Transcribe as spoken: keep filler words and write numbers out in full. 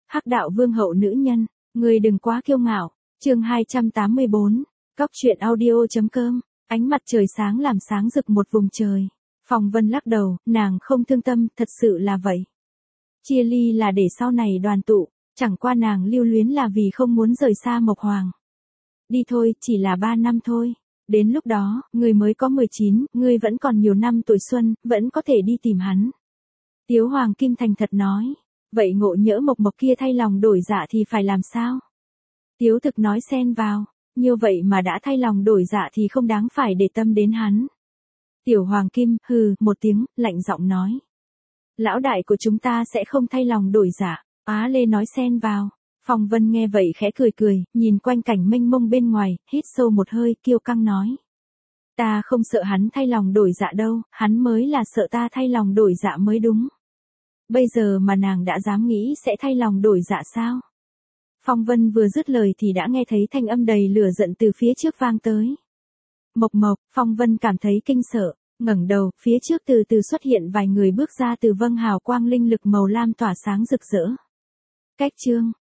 Hắc đạo vương hậu nữ nhân, người đừng quá kiêu ngạo. Chương hai trăm tám mươi bốn, Cóc truyện audio.com. Ánh mặt trời sáng làm sáng rực một vùng trời. Phong Vân lắc đầu, nàng không thương tâm, thật sự là vậy. Chia ly là để sau này đoàn tụ, chẳng qua nàng lưu luyến là vì không muốn rời xa Mộc Hoàng. Đi thôi, chỉ là ba năm thôi. Đến lúc đó, người mới có mười chín, ngươi vẫn còn nhiều năm tuổi xuân, vẫn có thể đi tìm hắn. Tiếu Hoàng Kim thành thật nói. Vậy ngộ nhỡ Mộc Mộc kia thay lòng đổi dạ thì phải làm sao? Tiếu Thực nói xen vào. Như vậy mà đã thay lòng đổi dạ thì không đáng phải để tâm đến hắn. Tiểu Hoàng Kim, hừ, một tiếng, lạnh giọng nói. Lão đại của chúng ta sẽ không thay lòng đổi dạ. Á Lê nói xen vào. Phong Vân nghe vậy khẽ cười cười, nhìn quanh cảnh mênh mông bên ngoài, hít sâu một hơi, kiêu căng nói. Ta không sợ hắn thay lòng đổi dạ đâu, hắn mới là sợ ta thay lòng đổi dạ mới đúng. Bây giờ mà nàng đã dám nghĩ sẽ thay lòng đổi dạ sao? Phong Vân vừa dứt lời thì đã nghe thấy thanh âm đầy lửa giận từ phía trước vang tới. Mộc Mộc, Phong Vân cảm thấy kinh sợ, ngẩng đầu, phía trước từ từ xuất hiện vài người bước ra từ vâng hào quang linh lực màu lam tỏa sáng rực rỡ. Cách chương,